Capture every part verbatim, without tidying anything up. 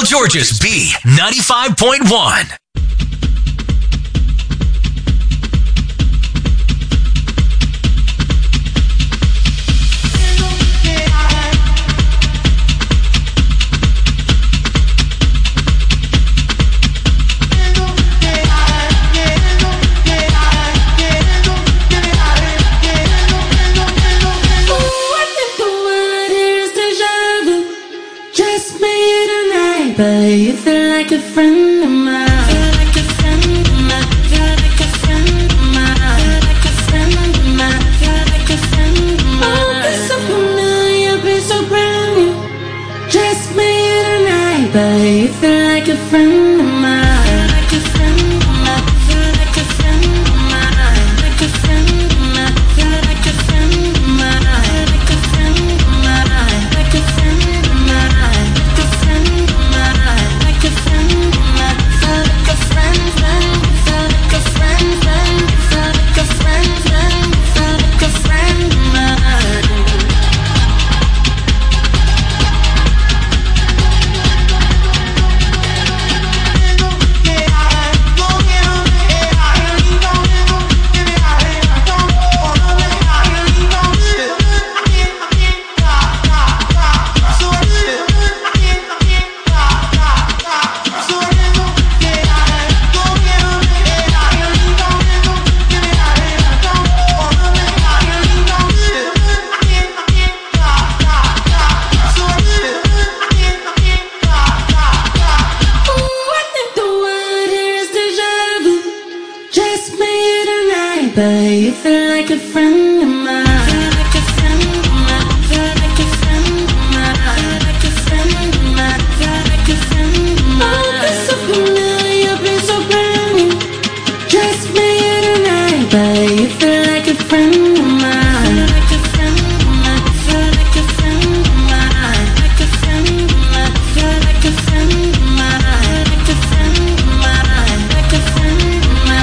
George's B ninety-five point one. But you feel like a friend of mine. Feel like a friend of mine. Feel like a friend of mine. Feel like a friend of mine. Feel like a friend of mine. Oh, be so familiar, be so brand new. Just me tonight, but you feel like a friend of mine. Feel like a friend of mine. Feel like a friend of mine. Like a friend of mine. Feel like a friend of mine. Like a friend of mine. Like a friend of mine. Like a friend of mine. Like a friend of mine, feel like a friend, friend, feel like a friend, friend, feel like a friend, friend, feel like a friend of mine. But you feel like a friend of mine. Feel like a friend of mine. Feel like a friend of mine. Feel like a friend of mine. Feel like a friend of mine. Oh, be so familiar, be so brand new. Just me tonight, but you feel like a friend of mine. Feel like a friend of mine. Feel like a friend of mine. Like a friend of mine. Feel like a friend of mine. Like a friend of mine. Like a friend of mine.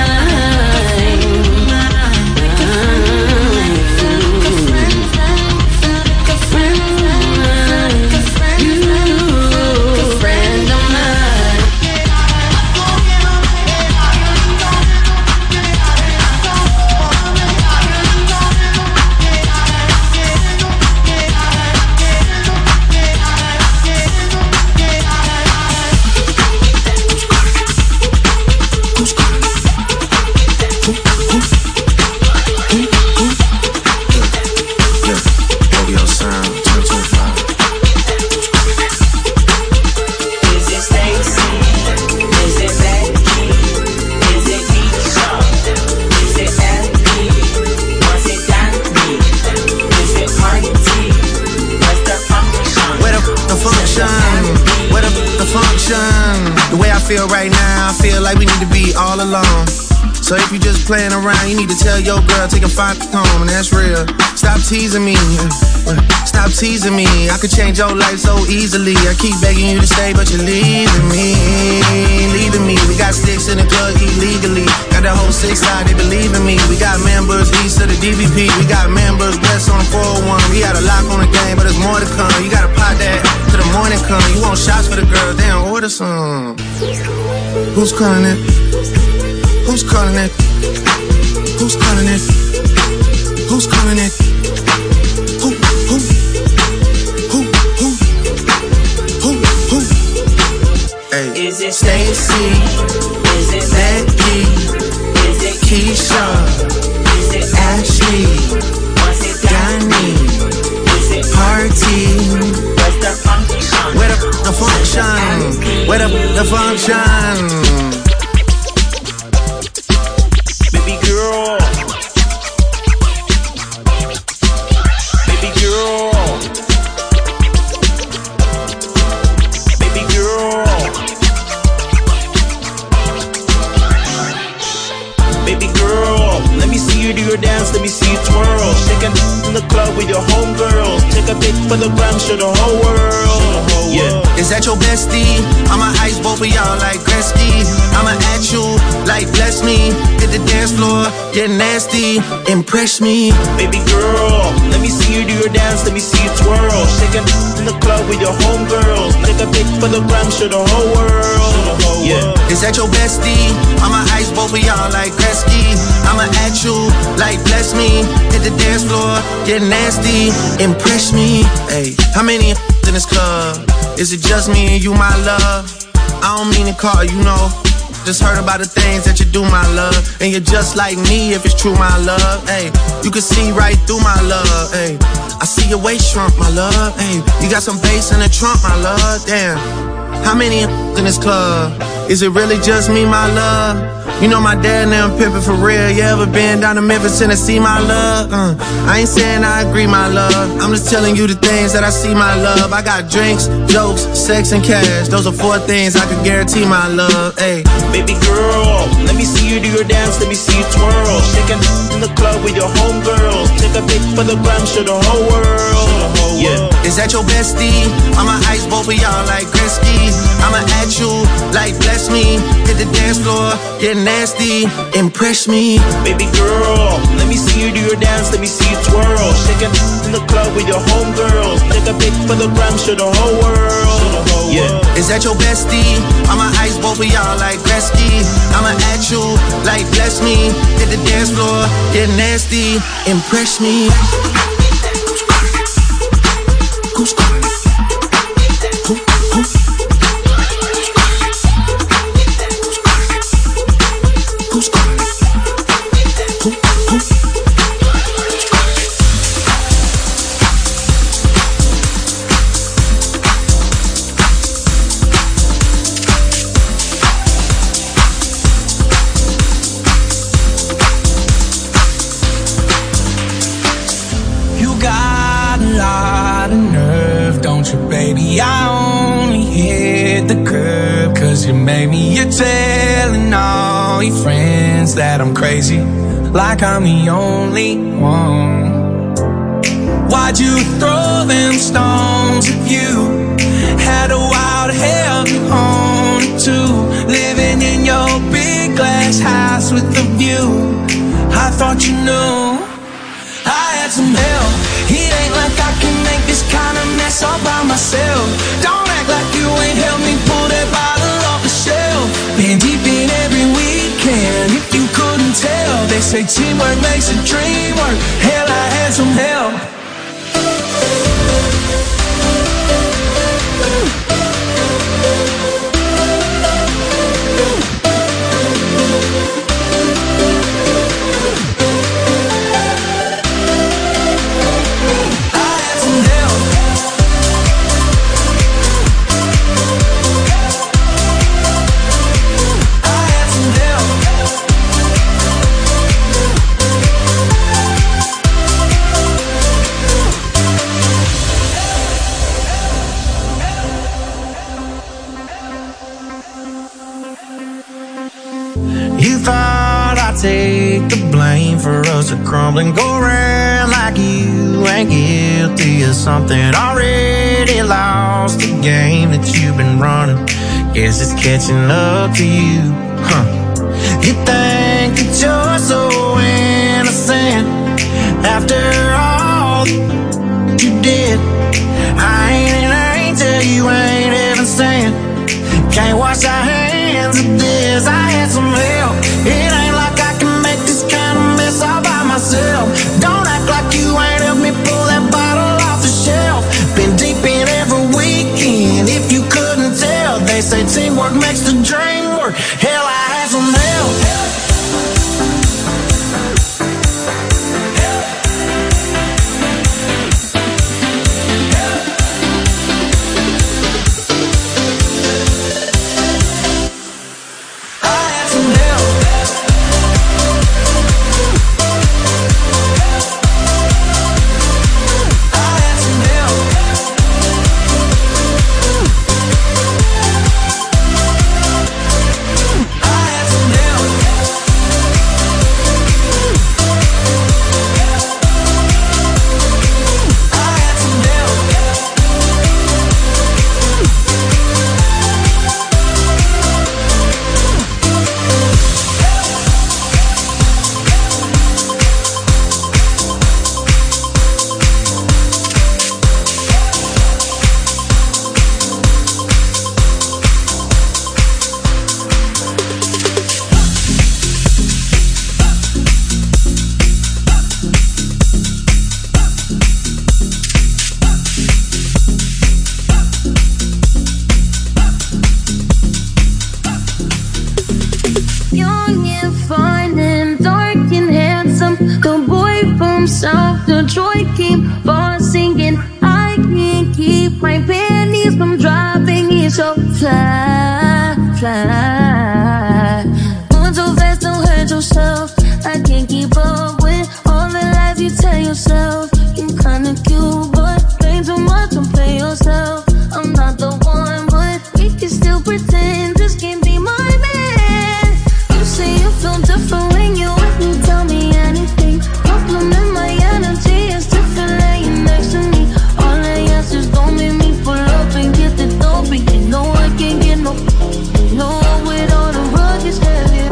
Feel right now, I feel like we need to be all alone. So if you just playing around, you need to tell your girl, take a five home, and that's real. Stop teasing me, stop teasing me. I could change your life so easily. I keep begging you to stay, but you're leaving me, leaving me. We got sticks in the club illegally. Got the whole six side, they believe in me. We got members east of the D V P. We got members west on the four oh one. We got a lock on the game, but there's more to come. You gotta pot that till the morning come. You want shots for the girl, damn, order some. Who's calling it? Who's calling it? Who's calling it? Who's calling it? Who, who? Who, who? Who, who? Hey. Is it Stacy? Is it Becky? Is it Keisha? Is it Ashley? Was it Danny? Is it Party? Where's the function? Where the, the function? Where the, the function? Baby girl, baby girl, baby girl, baby girl. Let me see you do your dance, let me see you twirl. Shake it in the club with your homegirls. Take a pic for the gram, show the whole world. Yeah. Is that your bestie? I'ma ice both of y'all like Gretzky. I'ma at you like bless me. Hit the dance floor, get nasty, impress me. Baby girl, let me me see you do your dance, let me see you twirl. Shaking in the club with your homegirls. Take a pic for the gram, show the whole world. Yeah. Is that your bestie? I'ma ice both of y'all like Gretzky. I'ma at you like bless me. Hit the dance floor, get nasty, impress me. Hey, how many in this club? Is it just me and you, my love? I don't mean to call you, know. Just heard about the things that you do, my love. And you're just like me if it's true, my love. Hey, you can see right through my love. Hey, I see your waist shrunk, my love. Hey, you got some bass in the trunk, my love. Damn, how many in this club? Is it really just me, my love? You know my dad and them pimpin' for real. You ever been down to Memphis, Tennessee, my love? Uh, I ain't saying I agree, my love. I'm just telling you the things that I see, my love. I got drinks, jokes, sex, and cash. Those are four things I can guarantee, my love. Hey, baby girl, let me see you do your dance, let me see you twirl. Shaking in the club with your homegirls. Take a pic for the gram, show the whole world. Yeah. Is that your bestie? I'ma ice both of y'all like Gretzky. I'ma at you like bless me. Hit the dance floor, get nasty, impress me. Baby girl, let me see you do your dance, let me see you twirl. Shaking in the club with your homegirls. Take a pic for the gram, show the whole world. Yeah. Is that your bestie? I'ma ice both of y'all like Gretzky. I'ma at you like bless me. Hit the dance floor, get nasty, impress me. Who's calling? Who? Who? Who's calling? Who? Who? You got a lot of nerve, don't you, baby? I only hit the curb 'cause you made me. You're telling all your friends that I'm crazy, like I'm the only one. Why'd you throw them stones if you had a wild hell to own too? Living in your big glass house with a view, I thought you knew I had some help. It ain't like I can make this kind of mess all by myself. Don't act like you ain't helped me pull that bottle off the shelf. Been deep in every weekend, if you couldn't tell. They say teamwork makes a dream work. Hell, I had some help. You thought I'd take the blame for us to crumble and go around like you ain't guilty of something. Already lost the game that you've been running. Guess it's catching up to you, huh? You think that you're so innocent after all you did. I ain't an angel, you ain't even saying. Can't wash our hands of this. I had some help. It ain't like I can make this kind of mess all by myself. Don't act like you ain't helped me pull that bottle off the shelf. Been deep in every weekend, if you couldn't tell. They say teamwork makes the dream work. Hell, I had some help. myself. The joy keep on singing. I can't keep my panties from dropping. It's so fly, fly. Moving so fast, don't hurt yourself. I can't keep up with all the lies you tell yourself. You're kinda cute, but play too much, don't play yourself. I'm not the one, but we can still pretend this can't be my man. You say you feel different when you with me, tell me anything. Compliment my energy, it's different laying next to me. All I ask is don't make me pull up and get the dope. But you know I can't get no, no with all the rugged heavy.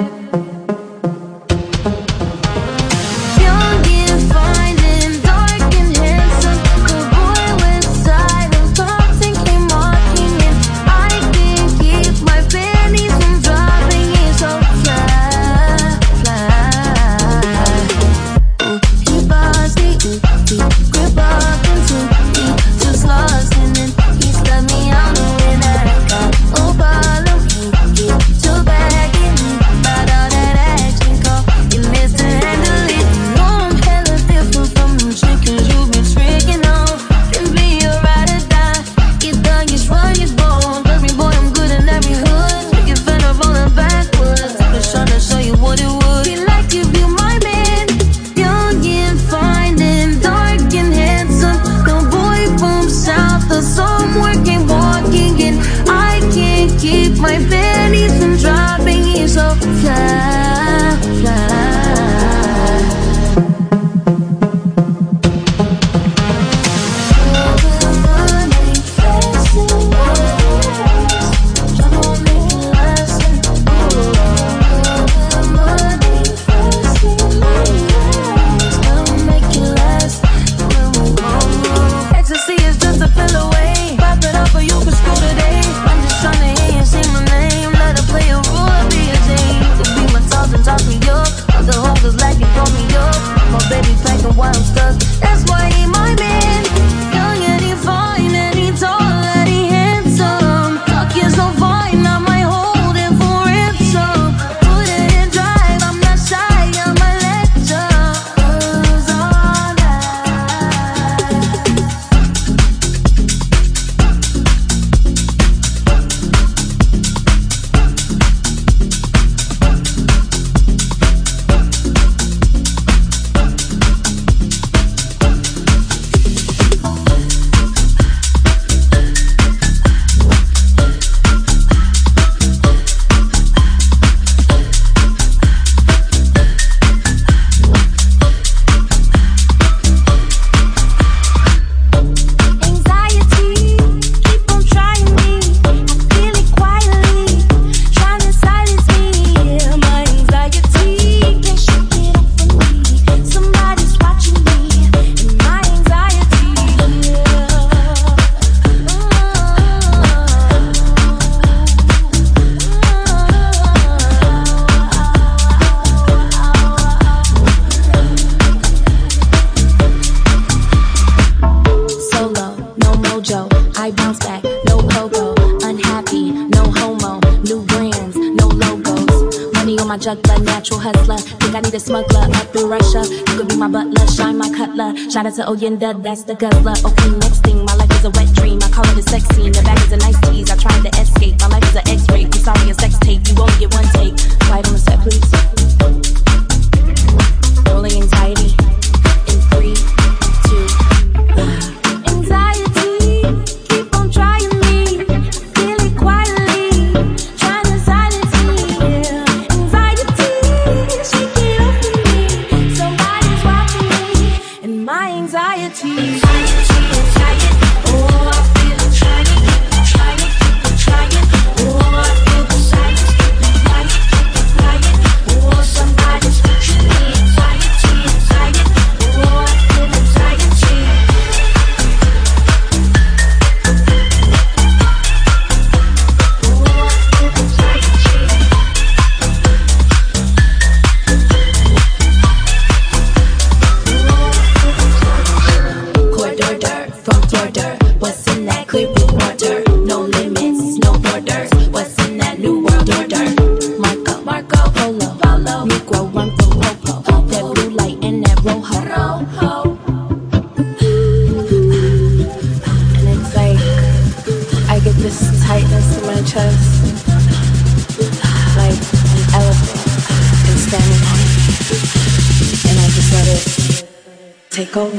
Shout out to Oyenda, that's the guzzler. Okay, next thing, my life is a wet dream. I call it a sex scene. The back is a nice tease. I tried to escape. My life is an X-ray. I'm sorry, a sex tape. You only get one take. Quiet on the set, please. Rolling anxiety in three, two, one. Anxiety, keep on trying me. Feel it quietly, trying to silence me. Anxiety, shake it off to me. Somebody's watching me. And my anxiety, anxiety, anxiety. Oh, I feel it, trying it, trying it, trying because, like an elephant, been standing on it, and I just let it take over.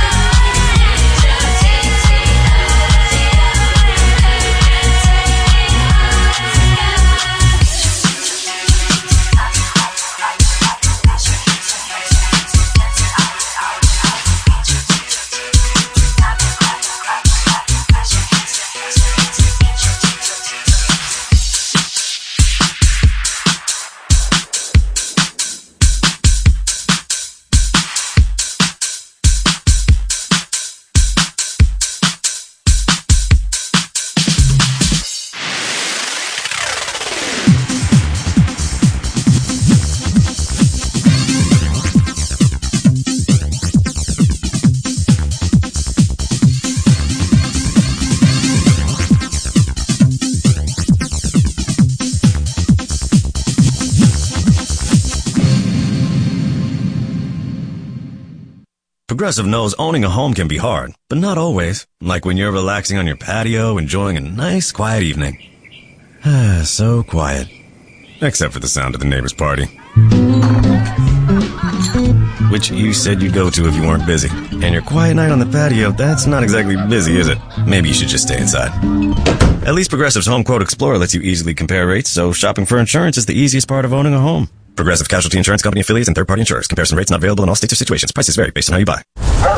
Progressive knows owning a home can be hard, but not always. Like when you're relaxing on your patio, enjoying a nice, quiet evening. Ah, so quiet. Except for the sound of the neighbor's party. Which you said you'd go to if you weren't busy. And your quiet night on the patio, that's not exactly busy, is it? Maybe you should just stay inside. At least Progressive's Home Quote Explorer lets you easily compare rates, so shopping for insurance is the easiest part of owning a home. Progressive Casualty Insurance Company affiliates and third-party insurers. Comparison rates not available in all states or situations. Prices vary based on how you buy.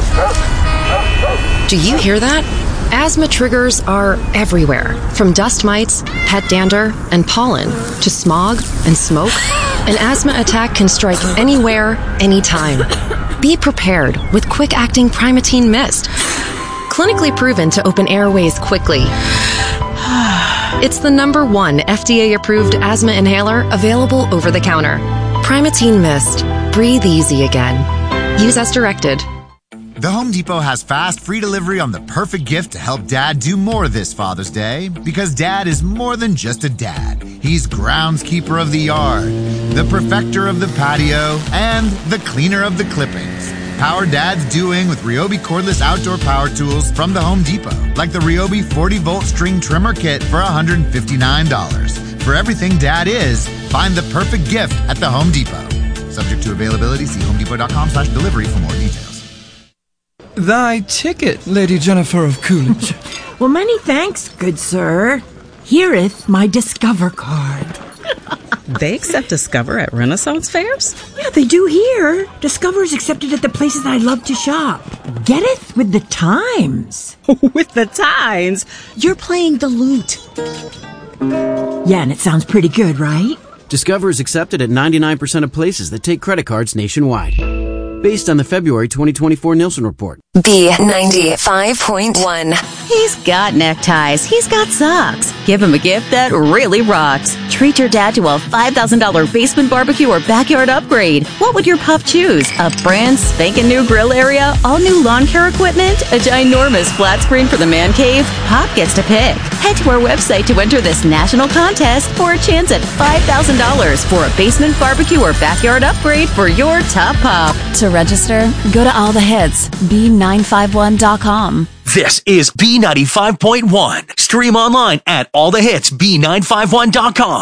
Do you hear that? Asthma triggers are everywhere. From dust mites, pet dander, and pollen, to smog and smoke. An asthma attack can strike anywhere, anytime. Be prepared with quick-acting Primatene Mist. Clinically proven to open airways quickly. It's the number one F D A-approved asthma inhaler available over the counter. Primatene Mist. Breathe easy again. Use as directed. The Home Depot has fast, free delivery on the perfect gift to help Dad do more this Father's Day. Because Dad is more than just a dad. He's groundskeeper of the yard, the perfecter of the patio, and the cleaner of the clippings. Power Dad's doing with Ryobi cordless outdoor power tools from the Home Depot, like the Ryobi forty volt string trimmer kit for one hundred fifty-nine dollars. For everything Dad is, find the perfect gift at the Home Depot. Subject to availability, see homedepot.com slash delivery for more details. Thy ticket, Lady Jennifer of Coolidge. Well, many thanks, good sir. Hereeth my Discover card. They accept Discover at Renaissance fairs? Yeah, they do here. Discover is accepted at the places I love to shop. Getteth with the times. With the times? You're playing the lute. Yeah, and it sounds pretty good, right? Discover is accepted at ninety-nine percent of places that take credit cards nationwide. Based on the February twenty twenty-four Nielsen report. B ninety-five point one. He's got neckties. He's got socks. Give him a gift that really rocks. Treat your dad to a five thousand dollars basement barbecue or backyard upgrade. What would your pup choose? A brand spanking new grill area, all new lawn care equipment, a ginormous flat screen for the man cave? Pop gets to pick. Head to our website to enter this national contest for a chance at five thousand dollars for a basement barbecue or backyard upgrade for your top pop. To register, go to all the hits, B nine five one dot com. This is B ninety-five point one. Stream online at all the hits B nine five one dot com.